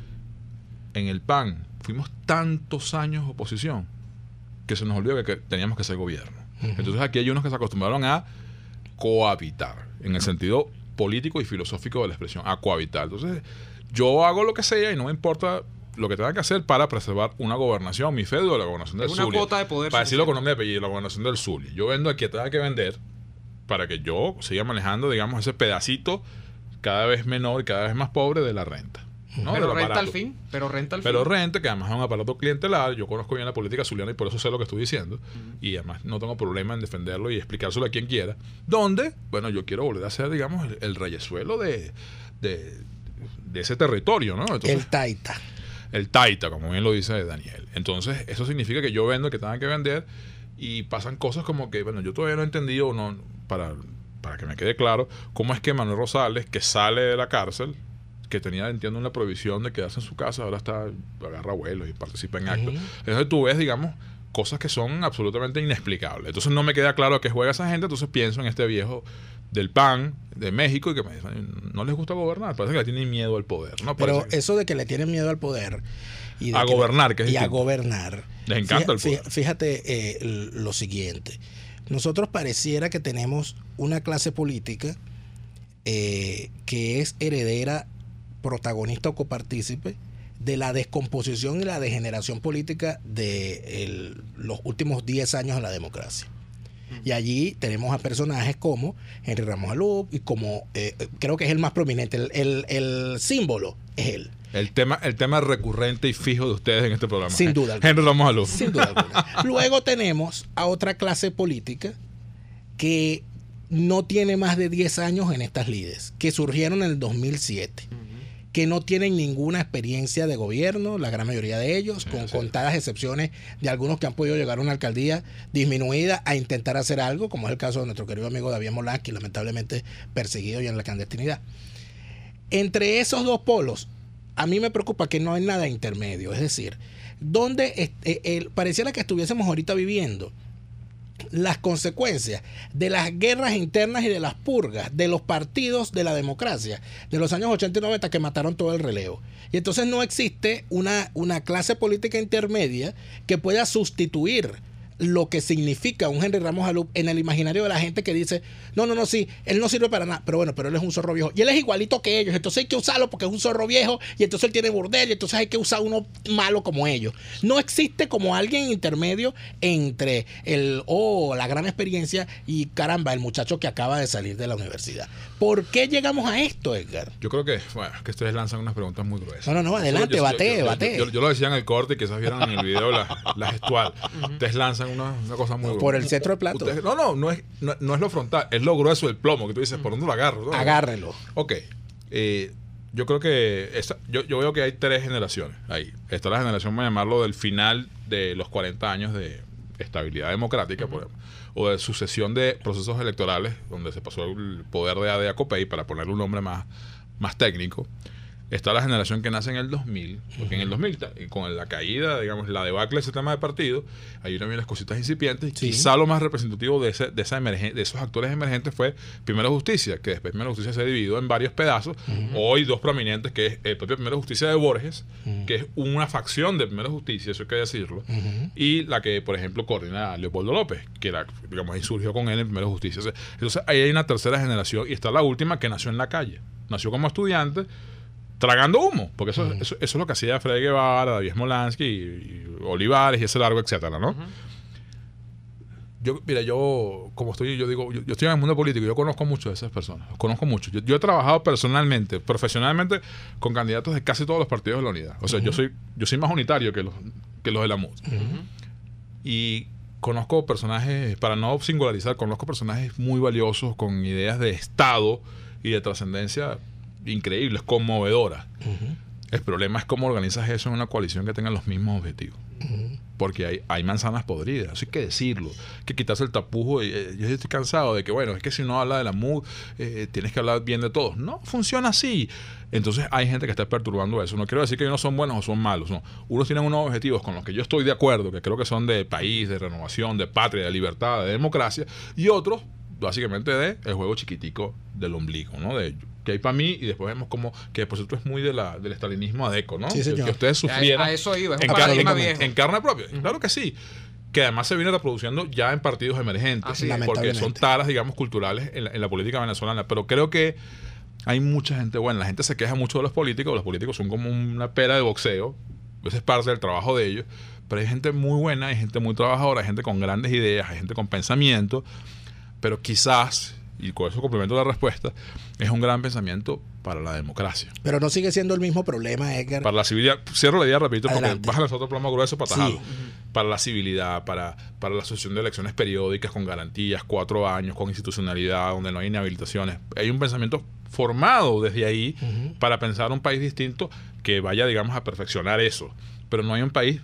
en el P A N fuimos tantos años oposición que se nos olvidó que, que teníamos que ser gobierno. Uh-huh. Entonces aquí hay unos que se acostumbraron a cohabitar, en el sentido político y filosófico de la expresión, a cohabitar. Entonces, yo hago lo que sea y no me importa lo que tenga que hacer para preservar una gobernación, mi feudo de la gobernación del Zulia. Una cuota de poder. Para decirlo con nombre y apellido, la gobernación del Zulia. Yo vendo aquí que tenga que vender para que yo siga manejando, digamos, ese pedacito cada vez menor y cada vez más pobre de la renta. ¿no? Pero renta al fin. Pero renta al fin. Pero renta, que además es un aparato clientelar. Yo conozco bien la política zuliana y por eso sé lo que estoy diciendo. Uh-huh. Y además no tengo problema en defenderlo y explicárselo a quien quiera. Donde, bueno, yo quiero volver a ser, digamos, el, el reyesuelo de, de, de ese territorio, ¿no? Entonces, el taita. El taita, como bien lo dice Daniel. Entonces, eso significa que yo vendo el que tenga que vender y pasan cosas como que, bueno, yo todavía no he entendido, no, para, para que me quede claro, cómo es que Manuel Rosales, que sale de la cárcel, que tenía, entiendo, una prohibición de quedarse en su casa, ahora está, agarra vuelos y participa en actos. Uh-huh. Entonces tú ves, digamos, cosas que son absolutamente inexplicables. Entonces no me queda claro a qué juega esa gente, entonces pienso en este viejo del P A N de México y que me dicen, no les gusta gobernar, parece que le tienen miedo al poder. ¿no? Pero que... eso de que le tienen miedo al poder y de a que gobernar, le, que es y a distinto. gobernar. Les encanta fíjate, el poder. Fíjate eh, lo siguiente. Nosotros pareciera que tenemos una clase política eh, que es heredera, protagonista o copartícipe de la descomposición y la degeneración política de el, los últimos diez años de la democracia. Y allí tenemos a personajes como Henry Ramos Alup y como, eh, creo que es el más prominente, el, el, el símbolo es él. El tema, el tema recurrente y fijo de ustedes en este programa. Sin duda alguna. Henry Ramos Alup. Sin duda alguna. Luego tenemos a otra clase política que no tiene más de diez años en estas lides, que surgieron en el dos mil siete. Que no tienen ninguna experiencia de gobierno, la gran mayoría de ellos, sí, con sí. contadas excepciones de algunos que han podido llegar a una alcaldía disminuida a intentar hacer algo, como es el caso de nuestro querido amigo David Molanqui, lamentablemente perseguido y en la clandestinidad. Entre esos dos polos, a mí me preocupa que no hay nada intermedio, es decir, donde eh, eh, pareciera que estuviésemos ahorita viviendo las consecuencias de las guerras internas y de las purgas de los partidos de la democracia de los años ochenta y noventa que mataron todo el relevo. Y entonces no existe una, una clase política intermedia que pueda sustituir lo que significa un Henry Ramos Alup en el imaginario de la gente que dice, no, no, no, sí, él no sirve para nada, pero bueno, pero él es un zorro viejo y él es igualito que ellos, entonces hay que usarlo porque es un zorro viejo y entonces él tiene burdel y entonces hay que usar uno malo como ellos. No existe como alguien intermedio entre el, oh, la gran experiencia y caramba, el muchacho que acaba de salir de la universidad. ¿Por qué llegamos a esto, Edgar? Yo creo que, bueno, que ustedes lanzan unas preguntas muy gruesas. No, no, no, adelante, yo, batee, yo, yo, batee. Yo, yo, yo lo decía en el corte, quizás vieron en el video la, la gestual. Uh-huh. Ustedes lanzan hacen una, una cosa muy... Por el centro de plato. Ustedes, no, no, no es, no, no es lo frontal, es lo grueso del plomo, que tú dices, ¿por dónde lo agarro? ¿No? Agárrelo. Ok. Eh, yo creo que... Esa, yo, yo veo que hay tres generaciones ahí. Está la generación, voy a llamarlo, del final de los cuarenta años de estabilidad democrática, uh-huh. por ejemplo, o de sucesión de procesos electorales, donde se pasó el poder de A D a COPEI, para ponerle un nombre más, más técnico. Está la generación que nace en el dos mil, porque uh-huh. en el dos mil, con la caída, digamos, la debacle del sistema de partido, hay una unas cositas incipientes, y sí. quizá lo más representativo de, ese, de, esa emergen, de esos actores emergentes fue Primera Justicia, que después Primera Justicia se dividió en varios pedazos. Uh-huh. Hoy dos prominentes, que es el propio Primera Justicia de Borges, uh-huh. que es una facción de Primera Justicia, eso hay que decirlo, uh-huh. y la que, por ejemplo, coordina a Leopoldo López, que era, digamos, ahí surgió con él en Primera Justicia. Entonces, ahí hay una tercera generación, y está la última que nació en la calle. Nació como estudiante, tragando humo, porque eso, uh-huh. eso, eso es lo que hacía Freddy Guevara, David Smolansky, y, y Olivares y ese largo, etcétera, ¿no? Uh-huh. Yo, mira, yo, como estoy, yo digo, yo, yo estoy en el mundo político, yo conozco mucho de esas personas, los conozco mucho. Yo, yo he trabajado personalmente, profesionalmente, con candidatos de casi todos los partidos de la unidad. O sea, uh-huh. yo soy yo soy más unitario que los, que los de la M U D. Uh-huh. Y conozco personajes, para no singularizar, conozco personajes muy valiosos, con ideas de Estado y de trascendencia increíbles, conmovedoras. Uh-huh. El problema es cómo organizas eso en una coalición que tenga los mismos objetivos. Uh-huh. Porque hay, hay manzanas podridas, eso hay que decirlo. Hay que quitarse el tapujo. Y, eh, yo estoy cansado de que, bueno, es que si uno habla de la M U D, eh, tienes que hablar bien de todos. No funciona así. Entonces hay gente que está perturbando eso. No quiero decir que unos son buenos o son malos. No. Unos tienen unos objetivos con los que yo estoy de acuerdo, que creo que son de país, de renovación, de patria, de libertad, de democracia. Y otros, básicamente, de el juego chiquitico del ombligo, ¿no? De que hay para mí, y después vemos como que por cierto es muy de la, del estalinismo adeco, ¿no? Sí, que, que ustedes sufrieran a eso iba, es en, un carne, en, viejo. en carne propia. Uh-huh. Claro que sí. Que además se viene reproduciendo ya en partidos emergentes, Así porque son taras, digamos, culturales en la, en la política venezolana. Pero creo que hay mucha gente buena. La gente se queja mucho de los políticos. Los políticos son como una pera de boxeo. Esa es parte del trabajo de ellos. Pero hay gente muy buena, hay gente muy trabajadora, hay gente con grandes ideas, hay gente con pensamiento. Pero quizás, y con eso complemento la respuesta, es un gran pensamiento para la democracia. Pero no sigue siendo el mismo problema, Edgar. Para la civilidad, cierro la idea rapidito porque Adelante. bajan otro plomo grueso para atajarlo. Sí. Para la civilidad, para, para la asociación de elecciones periódicas con garantías, cuatro años, con institucionalidad, donde no hay inhabilitaciones. Hay un pensamiento formado desde ahí uh-huh. para pensar un país distinto que vaya, digamos, a perfeccionar eso. Pero no hay un país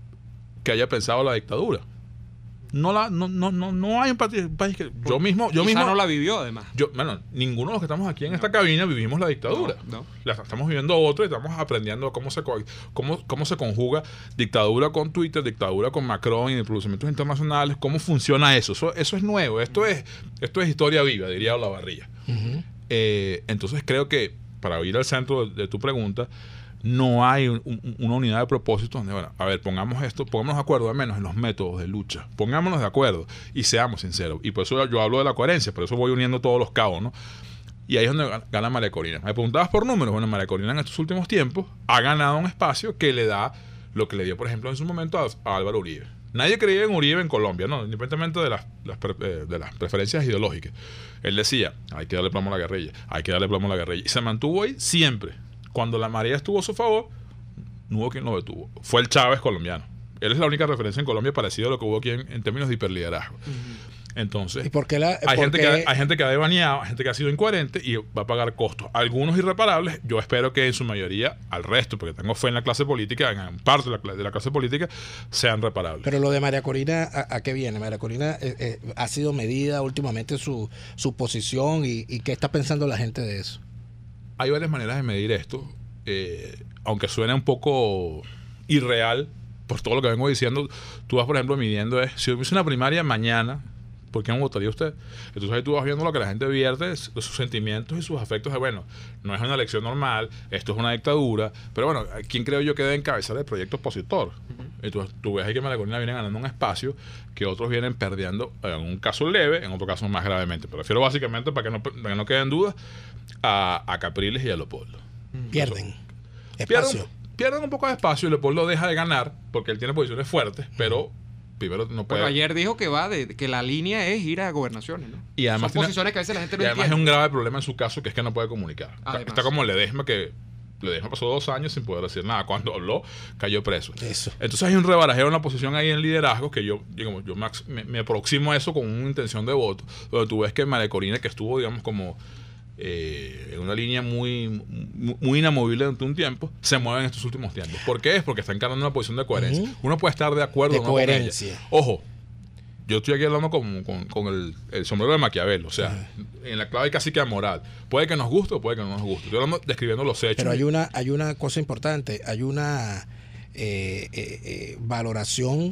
que haya pensado la dictadura. No la no no no no hay un país que yo mismo yo mismo no la vivió además. Yo, bueno, ninguno de los que estamos aquí en no. esta cabina vivimos la dictadura. No, no. La estamos viviendo otra y estamos aprendiendo cómo se cómo cómo se conjuga dictadura con Twitter, dictadura con Macron y procedimientos internacionales, cómo funciona eso. Eso eso es nuevo. Esto es esto es historia viva, diría Olavarría. Uh-huh. Eh, entonces creo que para ir al centro de, de tu pregunta, no hay un, un, una unidad de propósito donde, bueno, a ver, pongamos esto, pongámonos de acuerdo al menos en los métodos de lucha, pongámonos de acuerdo y seamos sinceros. Y por eso yo hablo de la coherencia, por eso voy uniendo todos los cabos, ¿no? Y ahí es donde gana María Corina. Me preguntabas por números. Bueno, María Corina en estos últimos tiempos ha ganado un espacio que le da lo que le dio, por ejemplo, en su momento a, a Álvaro Uribe. Nadie creía en Uribe en Colombia, ¿no? Independientemente de las, las, de las preferencias ideológicas. Él decía, hay que darle plomo a la guerrilla, hay que darle plomo a la guerrilla. Y se mantuvo ahí siempre. Cuando la marea estuvo a su favor, no hubo quien lo detuvo. Fue el Chávez colombiano. Él es la única referencia en Colombia parecida a lo que hubo aquí en, en términos de hiperliderazgo. Uh-huh. Entonces, ¿Y por qué la, hay, por gente qué? Que, hay gente que ha devaneado, hay gente que ha sido incoherente y va a pagar costos. Algunos irreparables. Yo espero que en su mayoría, al resto, porque tengo fe en la clase política, en parte de la, de la clase política, sean reparables. Pero lo de María Corina, ¿a, a qué viene? María Corina eh, eh, ha sido medida últimamente su, su posición y, y ¿qué está pensando la gente de eso? Hay varias maneras de medir esto. Eh, aunque suene un poco irreal por todo lo que vengo diciendo, tú vas, por ejemplo, midiendo es, si hubiese una primaria mañana, ¿por qué no votaría usted? Entonces ahí tú vas viendo lo que la gente vierte de sus sentimientos y sus afectos de, bueno, no es una elección normal, esto es una dictadura, pero bueno, ¿quién creo yo que debe encabezar el proyecto opositor? Uh-huh. Entonces tú ves ahí que María Corina viene ganando un espacio que otros vienen perdiendo, en un caso leve, en otro caso más gravemente. Pero refiero básicamente, para que no, para que no queden dudas, a, a Capriles y a Leopoldo. Pierden Eso, espacio. Pierden, pierden un poco de espacio y Leopoldo deja de ganar porque él tiene posiciones fuertes, pero primero no puede. Bueno, ayer dijo que va de que la línea es ir a gobernaciones, ¿no? Y además son tiene, posiciones que a veces la gente no y además entiende. es un grave problema en su caso, que es que no puede comunicar. Está, está como Ledesma, que Ledesma pasó dos años sin poder decir nada. Cuando habló, cayó preso. Eso. Entonces hay un rebarajeo en la posición ahí en liderazgo que yo, digamos, yo me, me aproximo a eso con una intención de voto, donde tú ves que María Corina, que estuvo, digamos, como eh, en una línea muy, muy, muy inamovible durante un tiempo, se mueve en estos últimos tiempos. ¿Por qué? Es porque está encarnando una posición de coherencia. Uh-huh. Uno puede estar de acuerdo de o no coherencia. con ella. Ojo, yo estoy aquí hablando con, con, con el, el sombrero de Maquiavelo, o sea, uh-huh. en la clave casi que moral. Puede que nos guste o puede que no nos guste. Estoy hablando, describiendo los hechos. Pero hay una, hay una cosa importante, hay una eh, eh, eh, valoración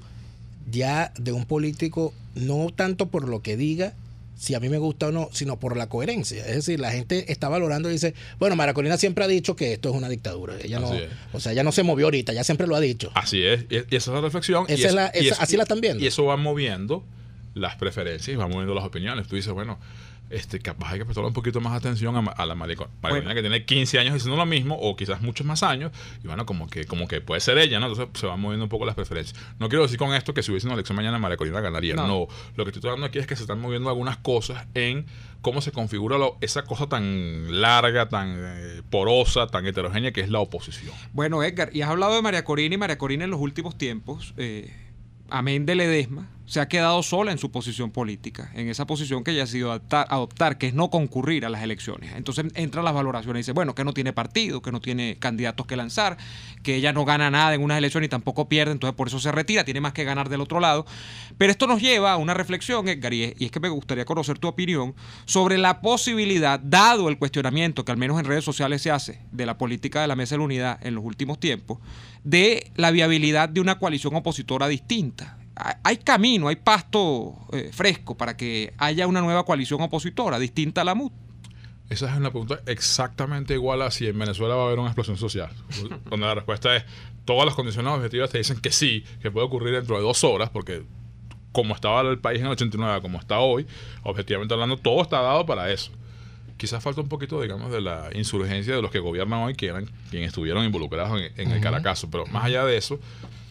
ya de un político, no tanto por lo que diga, si a mí me gusta o no, sino por la coherencia. Es decir, la gente está valorando y dice, bueno, María Corina siempre ha dicho que esto es una dictadura. Ella no, o sea, ella no se movió ahorita, ella siempre lo ha dicho. Así es, y esa es la reflexión. Esa y es eso, la, esa, y eso, así la están viendo. Y eso va moviendo las preferencias y va moviendo las opiniones. Tú dices, bueno, este, capaz hay que prestarle un poquito más atención a, a la María Corina, bueno. que tiene quince años diciendo lo mismo, o quizás muchos más años, y bueno, como que, como que puede ser ella, ¿no? Entonces se van moviendo un poco las preferencias. No quiero decir con esto que si hubiese una elección mañana María Corina ganaría, no. no. Lo que estoy hablando aquí es que se están moviendo algunas cosas en cómo se configura lo, esa cosa tan larga, tan eh, porosa, tan heterogénea que es la oposición. Bueno, Edgar, y has hablado de María Corina, y María Corina en los últimos tiempos, eh, amén de Ledesma, se ha quedado sola en su posición política, en esa posición que ella ha sido adaptar, adoptar, que es no concurrir a las elecciones. Entonces entran las valoraciones y dice, bueno, que no tiene partido, que no tiene candidatos que lanzar, que ella no gana nada en unas elecciones y tampoco pierde, entonces por eso se retira, tiene más que ganar del otro lado. Pero esto nos lleva a una reflexión, Edgar, y es, y es que me gustaría conocer tu opinión sobre la posibilidad, dado el cuestionamiento que al menos en redes sociales se hace de la política de la Mesa de la Unidad en los últimos tiempos, de la viabilidad de una coalición opositora distinta. Hay camino, hay pasto eh, fresco para que haya una nueva coalición opositora distinta a la M U D. Esa es una pregunta exactamente igual a si en Venezuela va a haber una explosión social. Donde la respuesta es, todas las condiciones objetivas te dicen que sí, que puede ocurrir dentro de dos horas, porque como estaba el país en el ochenta y nueve, como está hoy, objetivamente hablando, todo está dado para eso. Quizás falta un poquito, digamos, de la insurgencia de los que gobiernan hoy, que eran quienes estuvieron involucrados en, en uh-huh. el Caracazo. Pero más allá de eso,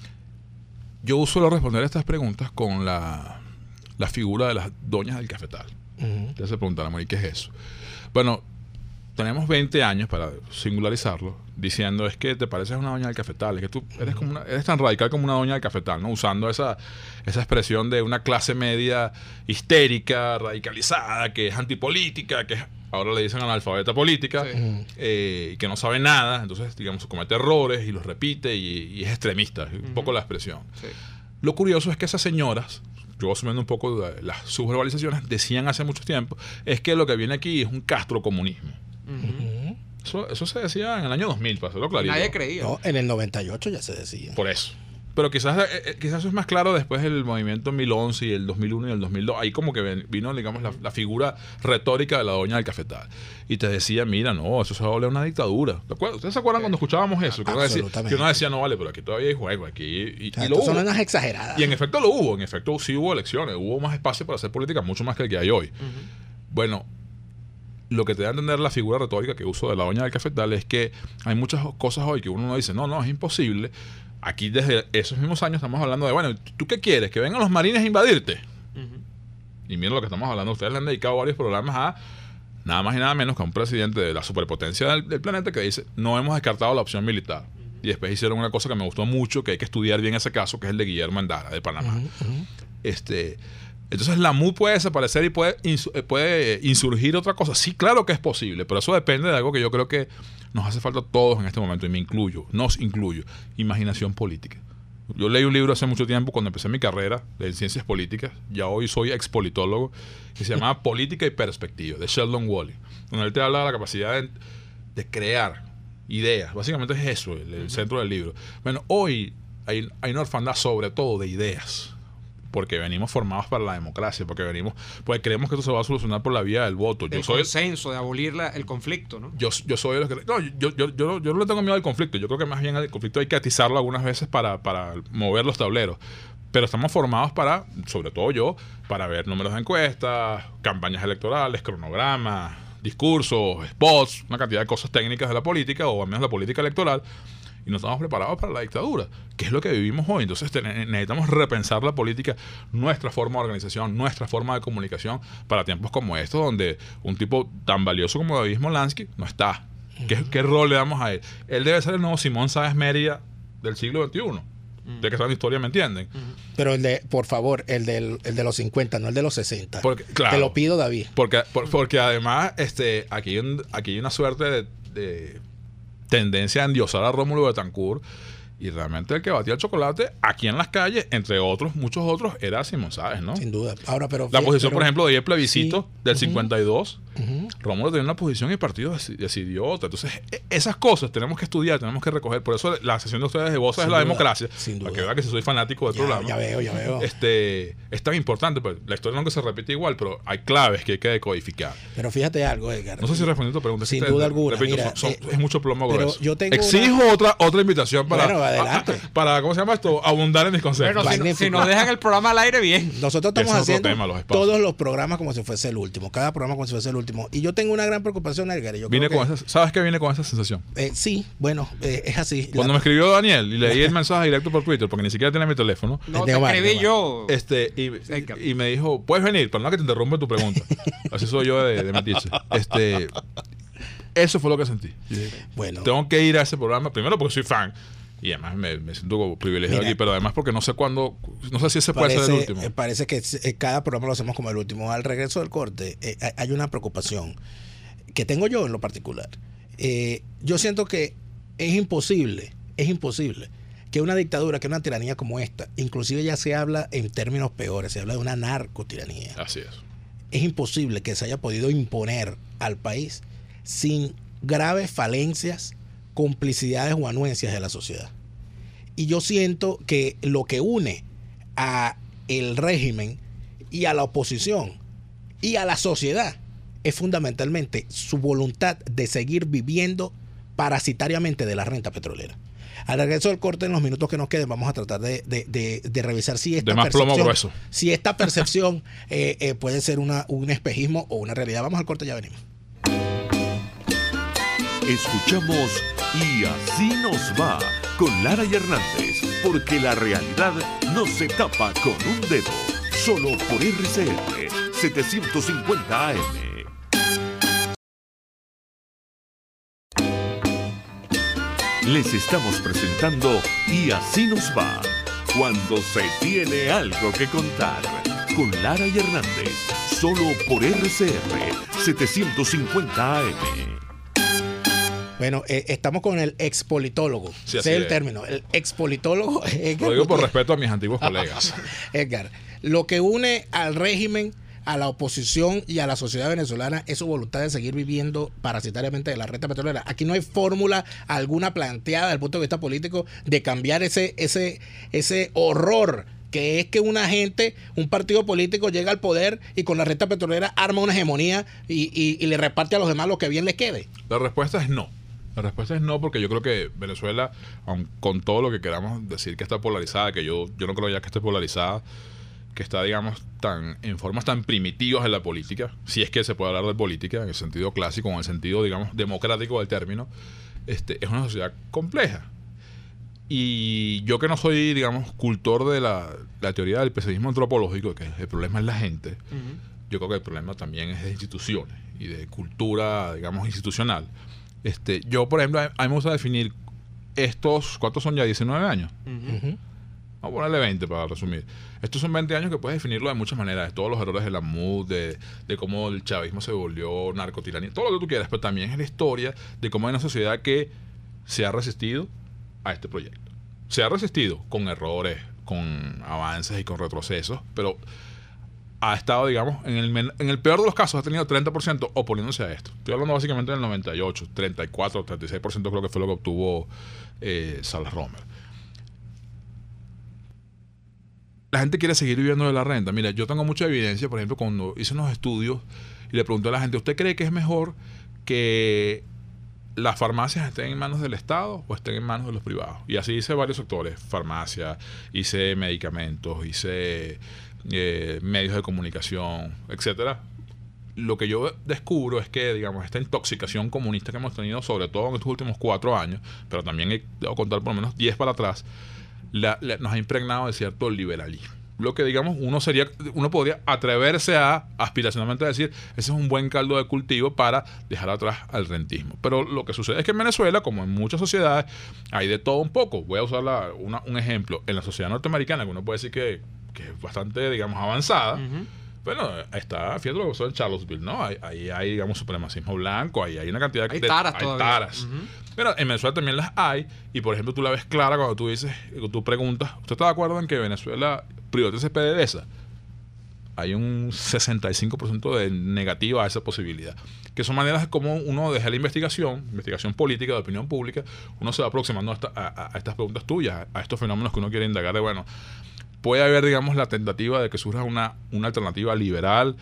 yo suelo responder estas preguntas con la, la figura de las doñas del cafetal. Uh-huh. Ya se preguntarán, ¿y qué es eso? Bueno, tenemos veinte años, para singularizarlo, diciendo es que te pareces una doña del cafetal, es que tú eres, como una, eres tan radical como una doña del cafetal, ¿no? Usando esa, esa expresión de una clase media histérica, radicalizada, que es antipolítica, que es, ahora le dicen analfabeta política, sí. eh, que no sabe nada, entonces, digamos, comete errores y los repite y, y es extremista, es un uh-huh. poco la expresión. Sí. Lo curioso es que esas señoras, yo asumiendo un poco de las subverbalizaciones, decían hace mucho tiempo, es que lo que viene aquí es un castrocomunismo. Uh-huh. Eso, eso se decía en el año dos mil, para hacerlo clarito. Nadie creía. No, en el noventa y ocho ya se decía. Por eso. Pero quizás, eh, quizás eso es más claro después del movimiento dos mil once y el dos mil uno y el dos mil dos. Ahí como que vino, digamos, la, la figura retórica de la doña del cafetal. Y te decía, mira, no, eso se va a volver una dictadura. ¿Ustedes se acuerdan eh, cuando escuchábamos eso? Que uno, decía, que uno decía, no, vale, pero aquí todavía hay juego. Aquí, y, o sea, y lo hubo. Son unas exageradas. Y en efecto lo hubo. En efecto sí hubo elecciones. Hubo más espacio para hacer política, mucho más que el que hay hoy. Uh-huh. Bueno, lo que te da a entender la figura retórica que uso de la doña del cafetal es que hay muchas cosas hoy que uno no dice, no, no, es imposible. Aquí desde esos mismos años estamos hablando de, bueno, ¿tú qué quieres? ¿Que vengan los marines a invadirte? Uh-huh. Y miren lo que estamos hablando. Ustedes le han dedicado varios programas a nada más y nada menos que a un presidente de la superpotencia del, del planeta que dice, no hemos descartado la opción militar. Uh-huh. Y después hicieron una cosa que me gustó mucho, que hay que estudiar bien ese caso, que es el de Guillermo Endara, de Panamá. Uh-huh. Uh-huh. Este... Entonces la M U D puede desaparecer y puede, puede insurgir otra cosa. Sí, claro que es posible, pero eso depende de algo que yo creo que nos hace falta a todos en este momento, y me incluyo, nos incluyo, imaginación política. Yo leí un libro hace mucho tiempo, cuando empecé mi carrera de ciencias políticas, ya hoy soy expolitólogo, que se llamaba Política y Perspectiva, de Sheldon Woolley, donde él te habla de la capacidad de, de crear ideas. Básicamente es eso, el, el centro del libro. Bueno, hoy hay, hay una orfandad sobre todo de ideas, porque venimos formados para la democracia, porque venimos, pues creemos que esto se va a solucionar por la vía del voto. Yo el soy consenso, el, de abolir la, el conflicto, ¿no? Yo, yo soy de los que... No, yo, yo, yo, yo no le tengo miedo al conflicto. Yo creo que más bien el conflicto hay que atizarlo algunas veces para, para mover los tableros. Pero estamos formados para, sobre todo yo, para ver números de encuestas, campañas electorales, cronogramas, discursos, spots, una cantidad de cosas técnicas de la política, o al menos la política electoral, y no estamos preparados para la dictadura, que es lo que vivimos hoy. Entonces ten- necesitamos repensar la política, nuestra forma de organización, nuestra forma de comunicación para tiempos como estos, donde un tipo tan valioso como David Smolansky no está. ¿Qué, uh-huh. ¿Qué rol le damos a él? Él debe ser el nuevo Simón Sáenz Mérida del siglo veintiuno. Uh-huh. De que saben historia, ¿me entienden? Uh-huh. Pero el de, por favor, el, del, el de los cincuenta, no el de los sesenta. Porque, claro, te lo pido, David. Porque, por, porque además, este, aquí, hay un, aquí hay una suerte de, de tendencia a endiosar a Rómulo Betancourt. Y realmente el que batía el chocolate aquí en las calles, entre otros, muchos otros, era Simón Sáenz, ¿no? Sin duda. Ahora, pero la posición, pero, por ejemplo, de el plebiscito sí, del uh-huh. cincuenta y dos, uh-huh. Rómulo tenía una posición y el partido decidió otra. Entonces, esas cosas tenemos que estudiar, tenemos que recoger. Por eso la sesión de ustedes de Voces es la democracia. Sin duda. Para que vean que si soy fanático del ya, programa. Ya veo, ya veo. Este, es tan importante, pues, la historia nunca se repite igual, pero hay claves que hay que decodificar. Pero fíjate algo, Edgar. No sé si respondí tu pregunta. Sin duda alguna. Repito, Mira, son, eh, son, es mucho plomo grueso. Yo tengo Exijo una... otra, otra invitación para, bueno, adelante. A, para, ¿cómo se llama esto? Abundar en mis conceptos. Bueno, si, si nos dejan el programa al aire, bien. Nosotros estamos haciendo tema, los todos los programas como si fuese el último. Cada programa como si fuese el último. Y yo tengo una gran preocupación, Edgar. Yo vine creo con que, esa, ¿sabes qué viene con esa sensación? Eh, sí, bueno, eh, es así. Cuando la... me escribió Daniel y leí el mensaje directo por Twitter, porque ni siquiera tiene mi teléfono. No, te escribí yo. Este, y, y me dijo, puedes venir, pero no que te interrumpa tu pregunta. Así soy yo de, de metiche. Este, eso fue lo que sentí. Bueno. Tengo que ir a ese programa, primero porque soy fan. Y además me, me siento como privilegiado Mira, aquí, pero además porque no sé cuándo, no sé si ese puede parece, ser el último. Eh, parece que eh, cada programa lo hacemos como el último. Al regreso del corte, eh, hay una preocupación que tengo yo en lo particular. Eh, yo siento que es imposible, es imposible que una dictadura, que una tiranía como esta, inclusive ya se habla en términos peores, se habla de una narcotiranía. Así es. Es imposible que se haya podido imponer al país sin graves falencias, complicidades o anuencias de la sociedad. Y yo siento que lo que une a el régimen y a la oposición y a la sociedad es fundamentalmente su voluntad de seguir viviendo parasitariamente de la renta petrolera. Al regreso del corte, en los minutos que nos queden, vamos a tratar de, de, de, de revisar si esta de más percepción, plomo grueso. Si esta percepción eh, eh, puede ser una, un espejismo o una realidad. Vamos al corte, ya venimos. Escuchamos Y Así Nos Va con Lara y Hernández, porque la realidad no se tapa con un dedo, solo por R C R setecientos cincuenta A M. Les estamos presentando Y Así Nos Va, cuando se tiene algo que contar, con Lara y Hernández, solo por R C R setecientos cincuenta A M. Bueno, eh, estamos con el expolitólogo. Sí, ese es el es. término. El expolitólogo. Lo digo por respeto a mis antiguos colegas. Edgar, lo que une al régimen, a la oposición y a la sociedad venezolana es su voluntad de seguir viviendo parasitariamente de la renta petrolera. Aquí no hay fórmula alguna planteada desde el punto de vista político de cambiar ese, ese, ese horror que es que una gente, un partido político llega al poder y con la renta petrolera arma una hegemonía y, y, y le reparte a los demás lo que bien les quede. La respuesta es no. La respuesta es no, porque yo creo que Venezuela, aun con todo lo que queramos decir que está polarizada, que yo, yo no creo ya que esté polarizada, que está, digamos, tan en formas tan primitivas de la política, si es que se puede hablar de política en el sentido clásico, en el sentido, digamos, democrático del término, este, es una sociedad compleja. Y yo que no soy, digamos, cultor de la, la teoría del pesimismo antropológico, que el problema es la gente, uh-huh. Yo creo que el problema también es de instituciones y de cultura, digamos, institucional. Este, yo, por ejemplo, a mí me gusta definir estos, ¿cuántos son ya? diecinueve años. Uh-huh. Vamos a ponerle veinte para resumir. Estos son veinte años que puedes definirlo de muchas maneras, de todos los errores de la M U D, de, de cómo el chavismo se volvió narcotiranía, todo lo que tú quieras, pero también es la historia de cómo hay una sociedad que se ha resistido a este proyecto. Se ha resistido con errores, con avances y con retrocesos, pero ha estado, digamos, en el, en el peor de los casos ha tenido treinta por ciento oponiéndose a esto. Estoy hablando básicamente del noventa y ocho, treinta y cuatro, treinta y seis por ciento creo que fue lo que obtuvo eh, Salas Romer. La gente quiere seguir viviendo de la renta. Mira, yo tengo mucha evidencia, por ejemplo, cuando hice unos estudios y le pregunté a la gente, ¿usted cree que es mejor que las farmacias estén en manos del Estado o estén en manos de los privados? Y así hice varios sectores, farmacia, hice medicamentos, hice eh, medios de comunicación, etcétera. Lo que yo descubro es que, digamos, esta intoxicación comunista que hemos tenido, sobre todo en estos últimos cuatro años, pero también he debo contar por lo menos diez para atrás, la, la, nos ha impregnado de cierto liberalismo. lo que digamos uno sería, uno podría atreverse a aspiracionalmente decir, ese es un buen caldo de cultivo para dejar atrás al rentismo. Pero lo que sucede es que en Venezuela, como en muchas sociedades, hay de todo un poco. Voy a usar la, una, un ejemplo. En la sociedad norteamericana, que uno puede decir que, que es bastante, digamos, avanzada, uh-huh. Bueno, está, fíjate lo que pasó en Charlottesville, ¿no? Ahí hay, hay, digamos, supremacismo blanco, ahí hay una cantidad hay de taras. Hay todavía. taras. Uh-huh. Pero en Venezuela también las hay, y por ejemplo, tú la ves clara cuando tú dices, cuando tú preguntas, ¿usted está de acuerdo en que Venezuela privatice PDVSA? Hay un sesenta y cinco por ciento de negativa a esa posibilidad. Que son maneras como uno deja la investigación, investigación política, de opinión pública, uno se va aproximando a, esta, a, a estas preguntas tuyas, a estos fenómenos que uno quiere indagar de, bueno, puede haber, digamos, la tentativa de que surja una, una alternativa liberal,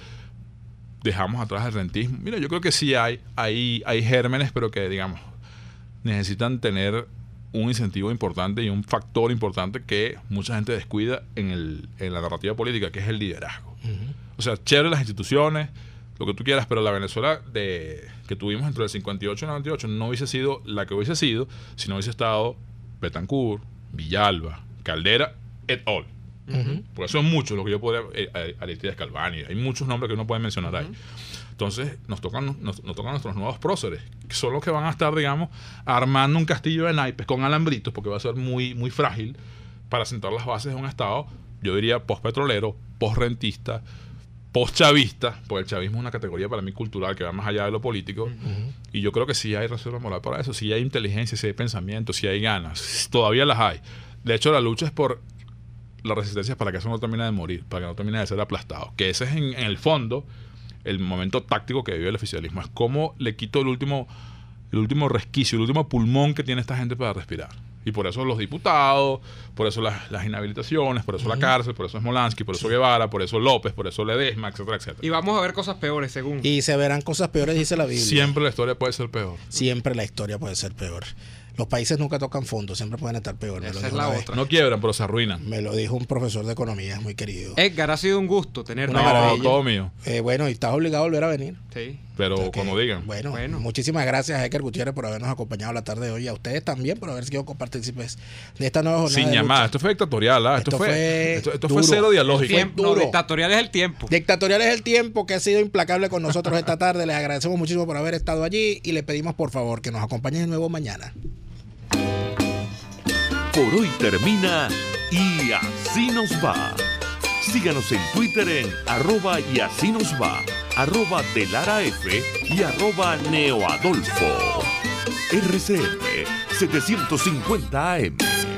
dejamos atrás el rentismo. Mira, yo creo que sí hay, hay, hay gérmenes, pero que, digamos, necesitan tener un incentivo importante y un factor importante que mucha gente descuida en, el, en la narrativa política, que es el liderazgo. Uh-huh. O sea, chévere las instituciones, lo que tú quieras, pero la Venezuela de, que tuvimos entre el cincuenta y ocho y el noventa y ocho no hubiese sido la que hubiese sido si no hubiese estado Betancourt, Villalba, Caldera, et al. Uh-huh. Porque son muchos los que yo podría, eh, Aristides Calvani, hay muchos nombres que uno puede mencionar ahí. Uh-huh. Entonces nos tocan, nos, nos tocan nuestros nuevos próceres, que son los que van a estar, digamos, armando un castillo de naipes con alambritos, porque va a ser muy, muy frágil para sentar las bases de un Estado, yo diría post-petrolero, post-rentista, post-chavista, porque el chavismo es una categoría para mí cultural que va más allá de lo político, uh-huh. Y yo creo que sí hay reserva moral para eso, sí hay inteligencia, sí hay pensamiento, sí hay ganas, todavía las hay. De hecho, la lucha es por la resistencia para que eso no termine de morir, para que no termine de ser aplastado, que ese es en, en el fondo el momento táctico que vive el oficialismo, es cómo le quito el último el último resquicio, el último pulmón que tiene esta gente para respirar. Y por eso los diputados, por eso las, las inhabilitaciones, por eso uh-huh. la cárcel, por eso Smolansky, por eso sí. Guevara, por eso López, por eso Ledesma, etcétera, etcétera. Y vamos a ver cosas peores, según. Y se verán cosas peores, dice la Biblia. Siempre la historia puede ser peor. Siempre la historia puede ser peor. Los países nunca tocan fondo, siempre pueden estar peor. Esa es la otra. No quiebran, pero se arruinan. Me lo dijo un profesor de economía muy querido. Edgar, ha sido un gusto tenerte. Una maravilla. No, todo mío. Eh, bueno, y estás obligado a volver a venir. Sí. Pero Entonces, como que, digan. Bueno, bueno, muchísimas gracias a Edgar Gutiérrez por habernos acompañado la tarde de hoy. Y a ustedes también por haber sido copartícipes de esta nueva jornada. Sin llamada. Esto fue dictatorial. ¿ah? Esto, esto, fue, fue esto, esto fue cero dialógico. Tiempo, no, dictatorial es el tiempo. Dictatorial es el tiempo, que ha sido implacable con nosotros esta tarde. Les agradecemos muchísimo por haber estado allí y le pedimos por favor que nos acompañen de nuevo mañana. Por hoy termina Y Así Nos Va. Síganos en Twitter en arroba y así nos va, arroba Delara F y arroba Neoadolfo. R C F setecientos cincuenta A M.